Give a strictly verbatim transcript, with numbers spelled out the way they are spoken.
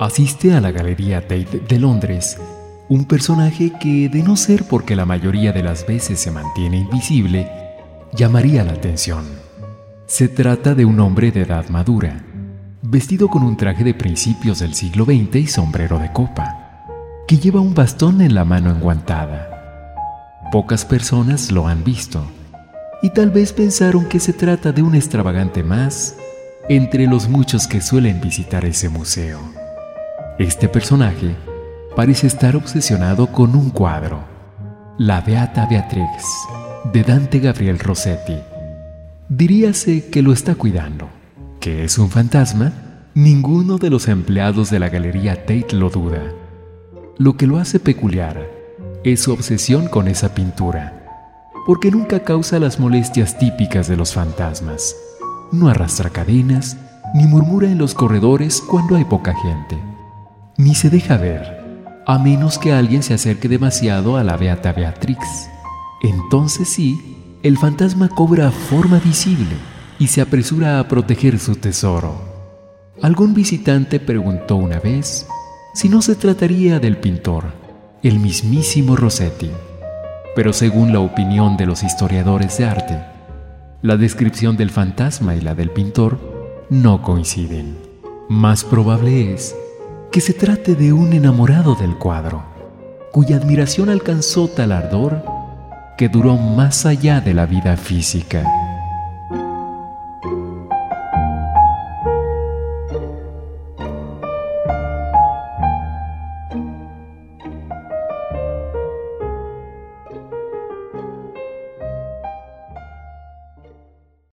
asiste a la Galería Tate de Londres un personaje que, de no ser porque la mayoría de las veces se mantiene invisible, llamaría la atención. Se trata de un hombre de edad madura, vestido con un traje de principios del siglo veinte y sombrero de copa, que lleva un bastón en la mano enguantada. Pocas personas lo han visto, y tal vez pensaron que se trata de un extravagante más entre los muchos que suelen visitar ese museo. Este personaje parece estar obsesionado con un cuadro, La Beata Beatrix, de Dante Gabriel Rossetti. Diríase que lo está cuidando. ¿Que es un fantasma? Ninguno de los empleados de la Galería Tate lo duda. Lo que lo hace peculiar es su obsesión con esa pintura, porque nunca causa las molestias típicas de los fantasmas. No arrastra cadenas, ni murmura en los corredores cuando hay poca gente, ni se deja ver, a menos que alguien se acerque demasiado a la Beata Beatrix. Entonces sí, el fantasma cobra forma visible y se apresura a proteger su tesoro. Algún visitante preguntó una vez si no se trataría del pintor, el mismísimo Rossetti. Pero según la opinión de los historiadores de arte, la descripción del fantasma y la del pintor no coinciden. Más probable es que se trate de un enamorado del cuadro, cuya admiración alcanzó tal ardor que duró más allá de la vida física.